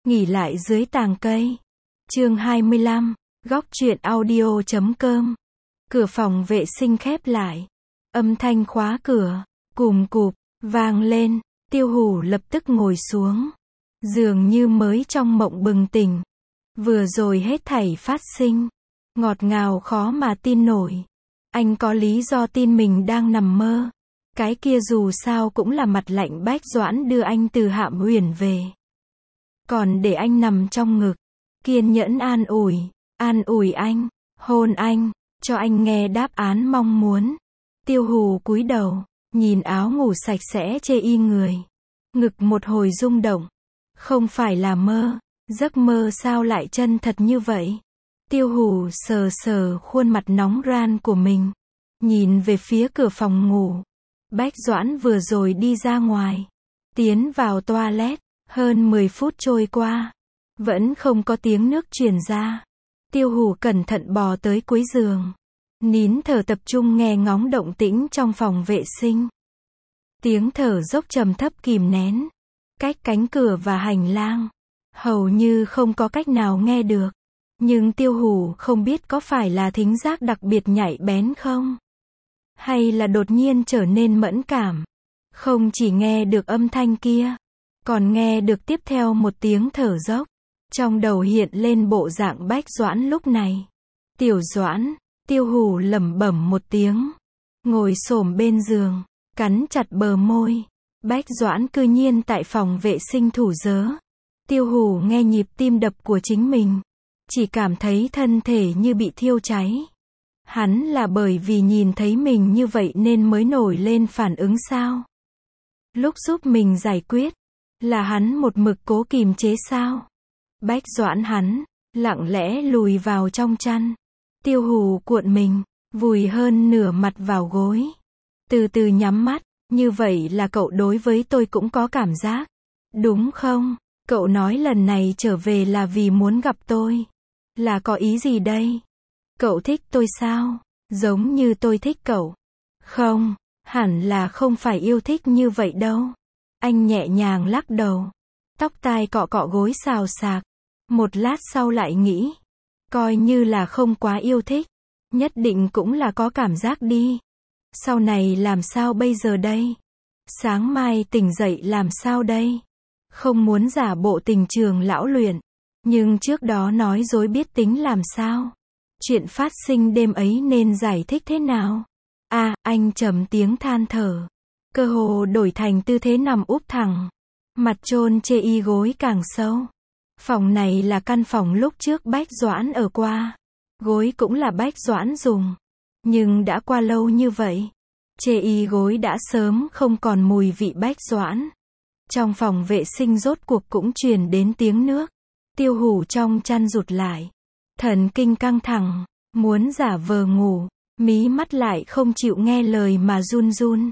Nghỉ lại dưới tàng cây. Chương 25, góc truyện audio.com. Cửa phòng vệ sinh khép lại. Âm thanh khóa cửa, cùm cụp, vang lên, Tiêu Hủ lập tức ngồi xuống. Dường như mới trong mộng bừng tỉnh. Vừa rồi hết thảy phát sinh. Ngọt ngào khó mà tin nổi. Anh có lý do tin mình đang nằm mơ. Cái kia dù sao cũng là mặt lạnh Bách Doãn đưa anh từ Hạm Huyền về. Còn để anh nằm trong ngực. Kiên nhẫn an ủi anh, hôn anh, cho anh nghe đáp án mong muốn. Tiêu Hủ cúi đầu, nhìn áo ngủ sạch sẽ chê y người. Ngực một hồi rung động. Không phải là mơ, giấc mơ sao lại chân thật như vậy? Tiêu Hủ sờ sờ khuôn mặt nóng ran của mình. Nhìn về phía cửa phòng ngủ. Bách Doãn vừa rồi đi ra ngoài. Tiến vào toilet, hơn 10 phút trôi qua. Vẫn không có tiếng nước truyền ra. Tiêu Hủ cẩn thận bò tới cuối giường. Nín thở tập trung nghe ngóng động tĩnh trong phòng vệ sinh. Tiếng thở dốc trầm thấp kìm nén. Cách cánh cửa và hành lang. Hầu như không có cách nào nghe được. Nhưng Tiêu Hủ không biết có phải là thính giác đặc biệt nhạy bén không? Hay là đột nhiên trở nên mẫn cảm? Không chỉ nghe được âm thanh kia. Còn nghe được tiếp theo một tiếng thở dốc. Trong đầu hiện lên bộ dạng Bách Doãn lúc này. Tiểu Doãn, Tiêu Hủ lẩm bẩm một tiếng. Ngồi xổm bên giường, cắn chặt bờ môi. Bách Doãn cư nhiên tại phòng vệ sinh thủ dớ. Tiêu Hủ nghe nhịp tim đập của chính mình. Chỉ cảm thấy thân thể như bị thiêu cháy. Hắn là bởi vì nhìn thấy mình như vậy nên mới nổi lên phản ứng sao? Lúc giúp mình giải quyết, là hắn một mực cố kìm chế sao? Bách Doãn hắn, lặng lẽ lùi vào trong chăn. Tiêu Hủ cuộn mình, vùi hơn nửa mặt vào gối. Từ từ nhắm mắt, như vậy là cậu đối với tôi cũng có cảm giác. Đúng không? Cậu nói lần này trở về là vì muốn gặp tôi. Là có ý gì đây? Cậu thích tôi sao? Giống như tôi thích cậu. Không, hẳn là không phải yêu thích như vậy đâu. Anh nhẹ nhàng lắc đầu. Tóc tai cọ cọ gối xào xạc. Một lát sau lại nghĩ. Coi như là không quá yêu thích. Nhất định cũng là có cảm giác đi. Sau này làm sao bây giờ đây? Sáng mai tỉnh dậy làm sao đây? Không muốn giả bộ tình trường lão luyện. Nhưng trước đó nói dối biết tính làm sao? Chuyện phát sinh đêm ấy nên giải thích thế nào? Anh trầm tiếng than thở. Cơ hồ đổi thành tư thế nằm úp thẳng. Mặt chôn chê y gối càng sâu. Phòng này là căn phòng lúc trước Bách Doãn ở qua. Gối cũng là Bách Doãn dùng. Nhưng đã qua lâu như vậy. Chê y gối đã sớm không còn mùi vị Bách Doãn. Trong phòng vệ sinh rốt cuộc cũng truyền đến tiếng nước. Tiêu Hủ trong chăn rụt lại. Thần kinh căng thẳng. Muốn giả vờ ngủ. Mí mắt lại không chịu nghe lời mà run run.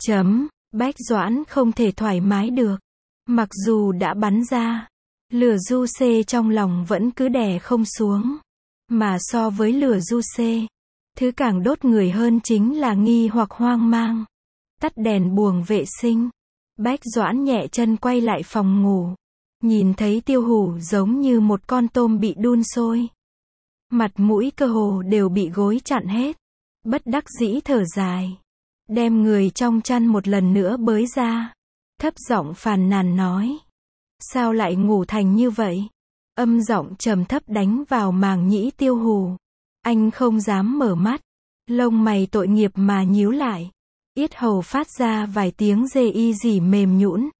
Bách Doãn không thể thoải mái được. Mặc dù đã bắn ra. Lửa du xê trong lòng vẫn cứ đè không xuống. Mà so với lửa du xê. Thứ càng đốt người hơn chính là nghi hoặc hoang mang. Tắt đèn buồng vệ sinh. Bách Doãn nhẹ chân quay lại phòng ngủ. Nhìn thấy Tiêu Hủ giống như một con tôm bị đun sôi. Mặt mũi cơ hồ đều bị gối chặn hết. Bất đắc dĩ thở dài. Đem người trong chăn một lần nữa bới ra. Thấp giọng phàn nàn nói. Sao lại ngủ thành như vậy? Âm giọng trầm thấp đánh vào màng nhĩ Tiêu Hủ. Anh không dám mở mắt. Lông mày tội nghiệp mà nhíu lại. Yết hầu phát ra vài tiếng rê y rỉ mềm nhũn.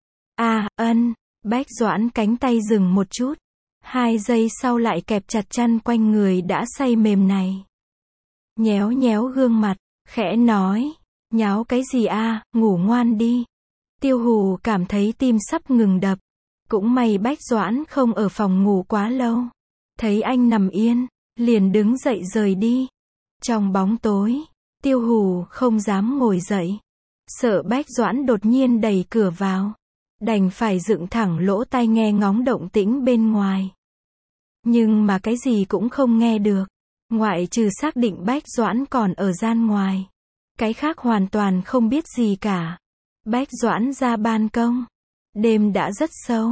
Bách Doãn cánh tay dừng một chút. 2 giây sau lại kẹp chặt chăn quanh người đã say mềm này. Nhéo nhéo gương mặt, khẽ nói. Nháo cái gì ngủ ngoan đi. Tiêu Hủ cảm thấy tim sắp ngừng đập. Cũng may Bách Doãn không ở phòng ngủ quá lâu. Thấy anh nằm yên, liền đứng dậy rời đi. Trong bóng tối, Tiêu Hủ không dám ngồi dậy. Sợ Bách Doãn đột nhiên đẩy cửa vào. Đành phải dựng thẳng lỗ tai nghe ngóng động tĩnh bên ngoài. Nhưng mà cái gì cũng không nghe được. Ngoại trừ xác định Bách Doãn còn ở gian ngoài. Cái khác hoàn toàn không biết gì cả. Bách Doãn ra ban công. Đêm đã rất sâu.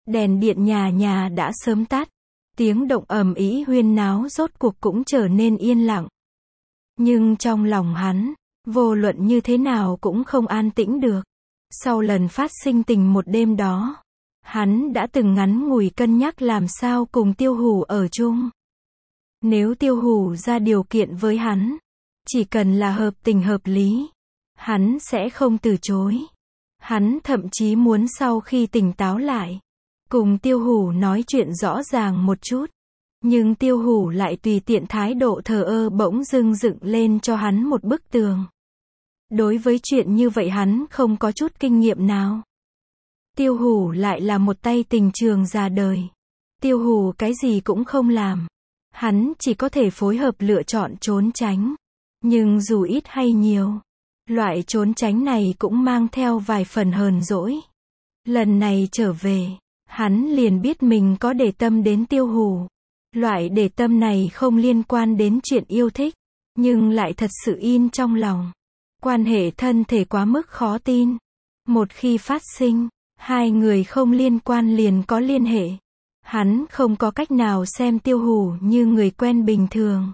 Đèn điện nhà nhà đã sớm tắt. Tiếng động ầm ĩ huyên náo rốt cuộc cũng trở nên yên lặng. Nhưng trong lòng hắn, vô luận như thế nào cũng không an tĩnh được. Sau lần phát sinh tình một đêm đó, hắn đã từng ngắn ngủi cân nhắc làm sao cùng Tiêu Hủ ở chung. Nếu Tiêu Hủ ra điều kiện với hắn, chỉ cần là hợp tình hợp lý, hắn sẽ không từ chối. Hắn thậm chí muốn sau khi tỉnh táo lại, cùng Tiêu Hủ nói chuyện rõ ràng một chút. Nhưng Tiêu Hủ lại tùy tiện thái độ thờ ơ bỗng dưng dựng lên cho hắn một bức tường. Đối với chuyện như vậy hắn không có chút kinh nghiệm nào. Tiêu Hủ lại là một tay tình trường già đời. Tiêu Hủ cái gì cũng không làm. Hắn chỉ có thể phối hợp lựa chọn trốn tránh. Nhưng dù ít hay nhiều, loại trốn tránh này cũng mang theo vài phần hờn dỗi. Lần này trở về, hắn liền biết mình có để tâm đến Tiêu Hủ. Loại để tâm này không liên quan đến chuyện yêu thích, nhưng lại thật sự in trong lòng. Quan hệ thân thể quá mức khó tin. Một khi phát sinh, hai người không liên quan liền có liên hệ. Hắn không có cách nào xem Tiêu Hủ như người quen bình thường.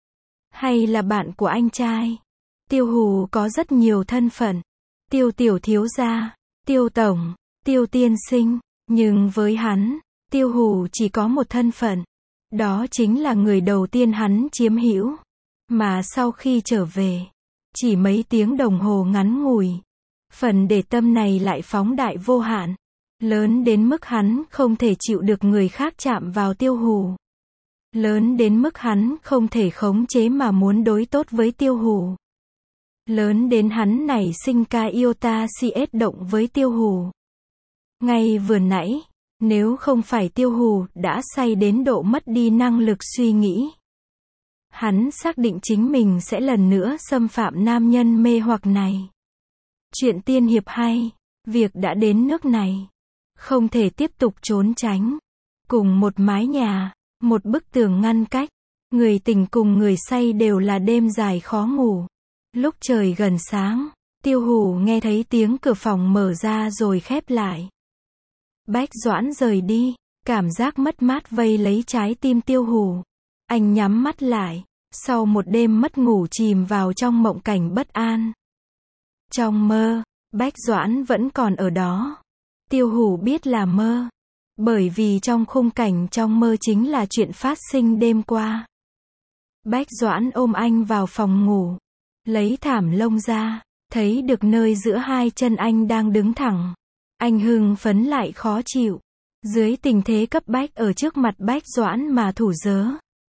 Hay là bạn của anh trai. Tiêu Hủ có rất nhiều thân phận. Tiêu tiểu thiếu gia, Tiêu tổng, Tiêu tiên sinh. Nhưng với hắn, Tiêu Hủ chỉ có một thân phận. Đó chính là người đầu tiên hắn chiếm hữu. Mà sau khi trở về, chỉ mấy tiếng đồng hồ ngắn ngủi, phần để tâm này lại phóng đại vô hạn. Lớn đến mức hắn không thể chịu được người khác chạm vào Tiêu Hủ. Lớn đến mức hắn không thể khống chế mà muốn đối tốt với Tiêu Hủ. Lớn đến hắn nảy sinh ca yêu ta si ết động với Tiêu Hủ. Ngay vừa nãy, nếu không phải Tiêu Hủ đã say đến độ mất đi năng lực suy nghĩ, hắn xác định chính mình sẽ lần nữa xâm phạm nam nhân mê hoặc này. Chuyện tiên hiệp hay, việc đã đến nước này, không thể tiếp tục trốn tránh. Cùng một mái nhà, một bức tường ngăn cách, người tỉnh cùng người say đều là đêm dài khó ngủ. Lúc trời gần sáng, Tiêu Hủ nghe thấy tiếng cửa phòng mở ra rồi khép lại. Bách Doãn rời đi, cảm giác mất mát vây lấy trái tim Tiêu Hủ. Anh nhắm mắt lại, sau một đêm mất ngủ chìm vào trong mộng cảnh bất an. Trong mơ, Bách Doãn vẫn còn ở đó. Tiêu Hủ biết là mơ, bởi vì trong khung cảnh trong mơ chính là chuyện phát sinh đêm qua. Bách Doãn ôm anh vào phòng ngủ, lấy thảm lông ra, thấy được nơi giữa hai chân anh đang đứng thẳng. Anh hưng phấn lại khó chịu. Dưới tình thế cấp bách ở trước mặt Bách Doãn mà thủ dớ.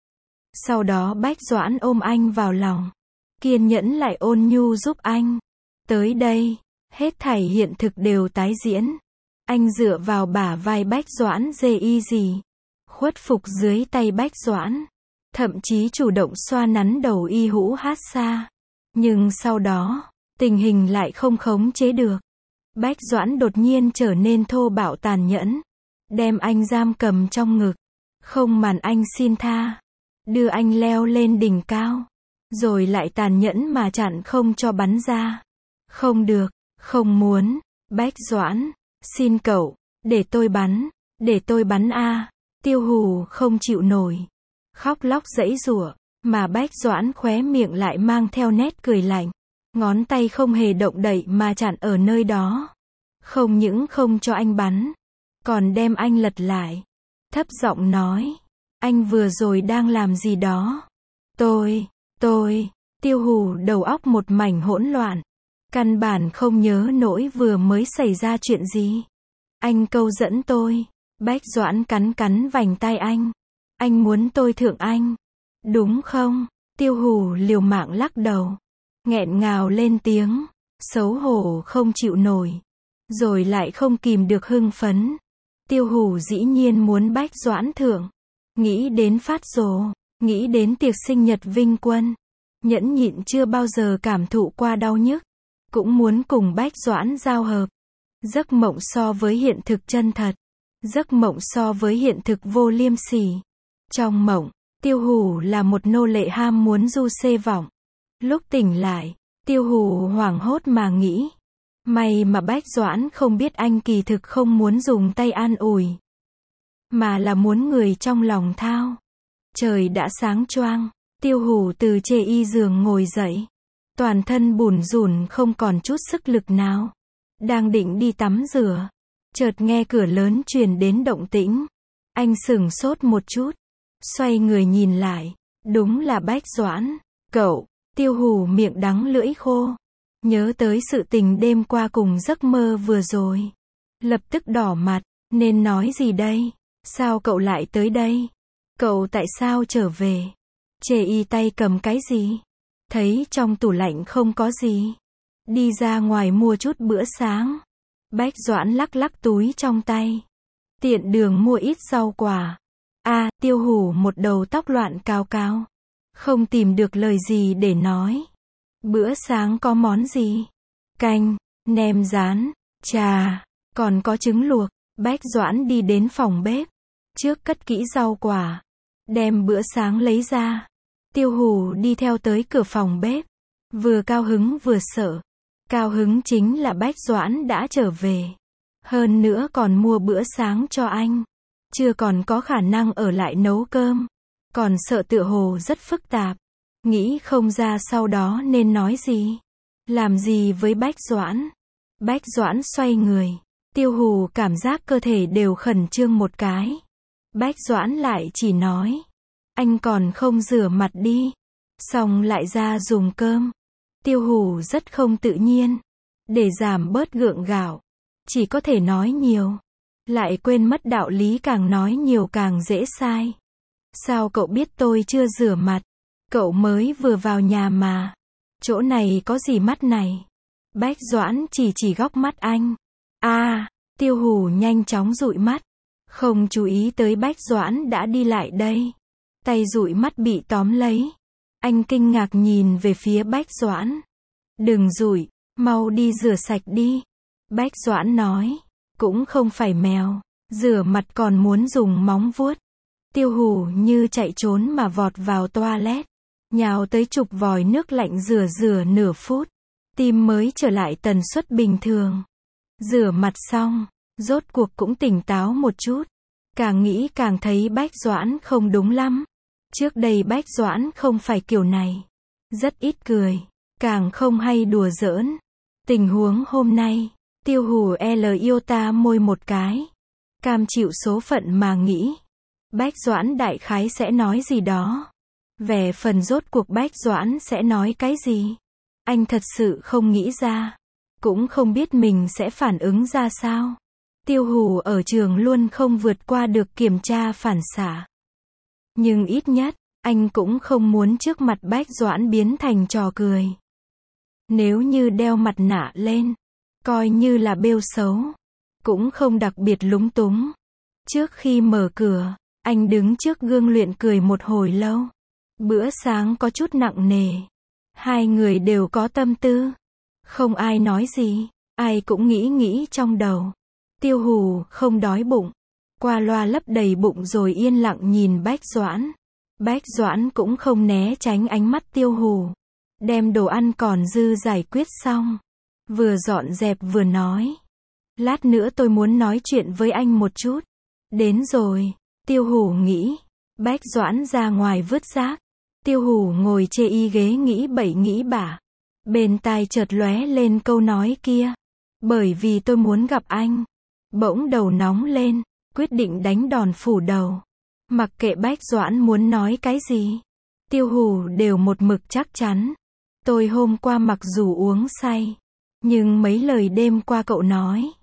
Sau đó Bách Doãn ôm anh vào lòng, kiên nhẫn lại ôn nhu giúp anh. Tới đây, hết thảy hiện thực đều tái diễn. Anh dựa vào bả vai Bách Doãn dê y gì, khuất phục dưới tay Bách Doãn, thậm chí chủ động xoa nắn đầu y hũ hát xa. Nhưng sau đó, tình hình lại không khống chế được. Bách Doãn đột nhiên trở nên thô bạo tàn nhẫn, đem anh giam cầm trong ngực, không màn anh xin tha, đưa anh leo lên đỉnh cao, rồi lại tàn nhẫn mà chặn không cho bắn ra. Không được, không muốn, Bách Doãn, xin cậu, để tôi bắn a. Tiêu Hủ không chịu nổi, khóc lóc giãy giụa, mà Bách Doãn khóe miệng lại mang theo nét cười lạnh, ngón tay không hề động đậy mà chặn ở nơi đó. Không những không cho anh bắn, còn đem anh lật lại, thấp giọng nói, anh vừa rồi đang làm gì đó? Tiêu Hủ đầu óc một mảnh hỗn loạn, căn bản không nhớ nổi vừa mới xảy ra chuyện gì. Anh câu dẫn tôi. Bách Doãn cắn vành tai anh muốn tôi thượng anh, đúng không? Tiêu Hủ liều mạng lắc đầu, nghẹn ngào lên tiếng, xấu hổ không chịu nổi, rồi lại không kìm được hưng phấn. Tiêu Hủ dĩ nhiên muốn Bách Doãn thượng, nghĩ đến phát rồ, nghĩ đến tiệc sinh nhật Vinh Quân, nhẫn nhịn chưa bao giờ cảm thụ qua đau nhức, cũng muốn cùng Bách Doãn giao hợp. Giấc mộng so với hiện thực chân thật, giấc mộng so với hiện thực vô liêm sỉ. Trong mộng, Tiêu Hủ là một nô lệ ham muốn du xê vọng. Lúc tỉnh lại, Tiêu Hủ hoảng hốt mà nghĩ, may mà Bách Doãn không biết anh kỳ thực không muốn dùng tay an ủi, mà là muốn người trong lòng thao. Trời đã sáng choang, Tiêu Hủ từ chê y giường ngồi dậy. Toàn thân bủn rủn không còn chút sức lực nào. Đang định đi tắm rửa. Chợt nghe cửa lớn truyền đến động tĩnh. Anh sửng sốt một chút. Xoay người nhìn lại. Đúng là Bách Doãn. Cậu, Tiêu Hủ miệng đắng lưỡi khô. Nhớ tới sự tình đêm qua cùng giấc mơ vừa rồi. Lập tức đỏ mặt. Nên nói gì đây? Sao cậu lại tới đây? Cậu tại sao trở về? Chê y tay cầm cái gì? Thấy trong tủ lạnh không có gì. Đi ra ngoài mua chút bữa sáng. Bách Doãn lắc lắc túi trong tay. Tiện đường mua ít rau quả. Tiêu Hủ một đầu tóc loạn cao cao. Không tìm được lời gì để nói. Bữa sáng có món gì? Canh, nem rán, trà, còn có trứng luộc. Bách Doãn đi đến phòng bếp. Trước cất kỹ rau quả. Đem bữa sáng lấy ra. Tiêu Hủ đi theo tới cửa phòng bếp. Vừa cao hứng vừa sợ. Cao hứng chính là Bách Doãn đã trở về. Hơn nữa còn mua bữa sáng cho anh. Chưa còn có khả năng ở lại nấu cơm. Còn sợ tựa hồ rất phức tạp. Nghĩ không ra sau đó nên nói gì. Làm gì với Bách Doãn. Bách Doãn xoay người. Tiêu Hủ cảm giác cơ thể đều khẩn trương một cái. Bách Doãn lại chỉ nói. Anh còn không rửa mặt đi. Xong lại ra dùng cơm. Tiêu Hủ rất không tự nhiên. Để giảm bớt gượng gạo. Chỉ có thể nói nhiều. Lại quên mất đạo lý càng nói nhiều càng dễ sai. Sao cậu biết tôi chưa rửa mặt? Cậu mới vừa vào nhà mà. Chỗ này có gì mắt này? Bách Doãn chỉ góc mắt anh. Tiêu Hủ nhanh chóng dụi mắt. Không chú ý tới Bách Doãn đã đi lại đây. Tay dụi mắt bị tóm lấy. Anh kinh ngạc nhìn về phía Bách Doãn. Đừng dụi, mau đi rửa sạch đi. Bách Doãn nói. Cũng không phải mèo. Rửa mặt còn muốn dùng móng vuốt. Tiêu Hủ như chạy trốn mà vọt vào toilet. Nhào tới chục vòi nước lạnh rửa nửa phút. Tim mới trở lại tần suất bình thường. Rửa mặt xong. Rốt cuộc cũng tỉnh táo một chút. Càng nghĩ càng thấy Bách Doãn không đúng lắm. Trước đây Bách Doãn không phải kiểu này. Rất ít cười. Càng không hay đùa giỡn. Tình huống hôm nay. Tiêu Hủ yêu ta môi một cái. Cam chịu số phận mà nghĩ. Bách Doãn đại khái sẽ nói gì đó. Về phần rốt cuộc Bách Doãn sẽ nói cái gì. Anh thật sự không nghĩ ra. Cũng không biết mình sẽ phản ứng ra sao. Tiêu Hủ ở trường luôn không vượt qua được kiểm tra phản xạ. Nhưng ít nhất, anh cũng không muốn trước mặt Bách Doãn biến thành trò cười. Nếu như đeo mặt nạ lên, coi như là bêu xấu, cũng không đặc biệt lúng túng. Trước khi mở cửa, anh đứng trước gương luyện cười một hồi lâu. Bữa sáng có chút nặng nề. Hai người đều có tâm tư. Không ai nói gì, ai cũng nghĩ trong đầu. Tiêu Hủ không đói bụng. Qua loa lấp đầy bụng rồi yên lặng nhìn Bách Doãn. Bách Doãn cũng không né tránh ánh mắt Tiêu Hủ. Đem đồ ăn còn dư giải quyết xong. Vừa dọn dẹp vừa nói. Lát nữa tôi muốn nói chuyện với anh một chút. Đến rồi. Tiêu Hủ nghĩ. Bách Doãn ra ngoài vứt rác. Tiêu Hủ ngồi chê y ghế nghĩ bậy nghĩ bạ. Bên tai chợt lóe lên câu nói kia. Bởi vì tôi muốn gặp anh. Bỗng đầu nóng lên. Quyết định đánh đòn phủ đầu. Mặc kệ Bách Doãn muốn nói cái gì. Tiêu Hủ đều một mực chắc chắn. Tôi hôm qua mặc dù uống say. Nhưng mấy lời đêm qua cậu nói.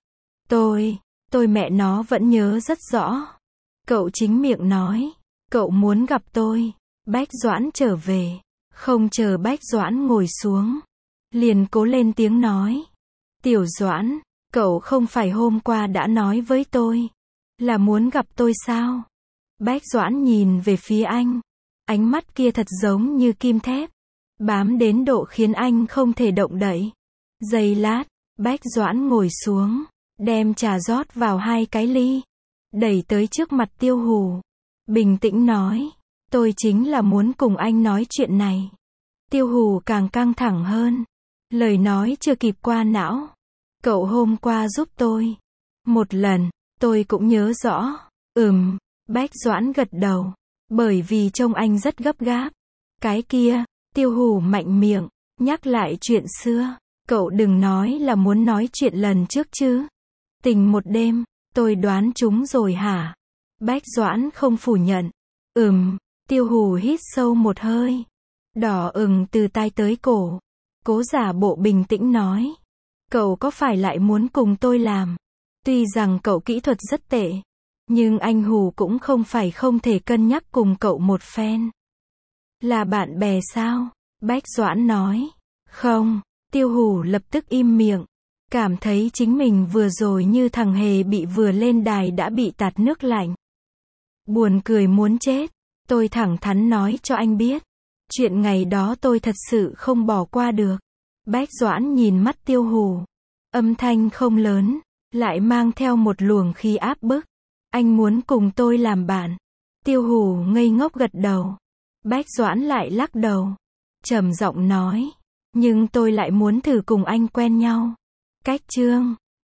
Tôi mẹ nó vẫn nhớ rất rõ. Cậu chính miệng nói. Cậu muốn gặp tôi. Bách Doãn trở về. Không chờ Bách Doãn ngồi xuống. Liền cố lên tiếng nói. Tiểu Doãn, cậu không phải hôm qua đã nói với tôi. Là muốn gặp tôi sao? Bách Doãn nhìn về phía anh. Ánh mắt kia thật giống như kim thép. Bám đến độ khiến anh không thể động đậy. Giây lát, Bách Doãn ngồi xuống. Đem trà rót vào 2 cái ly. Đẩy tới trước mặt Tiêu Hủ. Bình tĩnh nói. Tôi chính là muốn cùng anh nói chuyện này. Tiêu Hủ càng căng thẳng hơn. Lời nói chưa kịp qua não. Cậu hôm qua giúp tôi. Một lần, tôi cũng nhớ rõ. Bách Doãn gật đầu. Bởi vì trông anh rất gấp gáp. Cái kia, Tiêu Hủ mạnh miệng, nhắc lại chuyện xưa. Cậu đừng nói là muốn nói chuyện lần trước chứ. Tình một đêm, tôi đoán chúng rồi hả? Bách Doãn không phủ nhận. Tiêu Hủ hít sâu một hơi. Đỏ ửng từ tai tới cổ. Cố giả bộ bình tĩnh nói. Cậu có phải lại muốn cùng tôi làm? Tuy rằng cậu kỹ thuật rất tệ. Nhưng anh Hủ cũng không phải không thể cân nhắc cùng cậu một phen. Là bạn bè sao? Bách Doãn nói. Không. Tiêu Hủ lập tức im miệng. Cảm thấy chính mình vừa rồi như thằng hề bị vừa lên đài đã bị tạt nước lạnh. Buồn cười muốn chết. Tôi thẳng thắn nói cho anh biết. Chuyện ngày đó tôi thật sự không bỏ qua được. Bách Doãn nhìn mắt Tiêu Hủ. Âm thanh không lớn, lại mang theo một luồng khí áp bức. Anh muốn cùng tôi làm bạn. Tiêu Hủ ngây ngốc gật đầu. Bách Doãn lại lắc đầu. Trầm giọng nói. Nhưng tôi lại muốn thử cùng anh quen nhau. Cách chương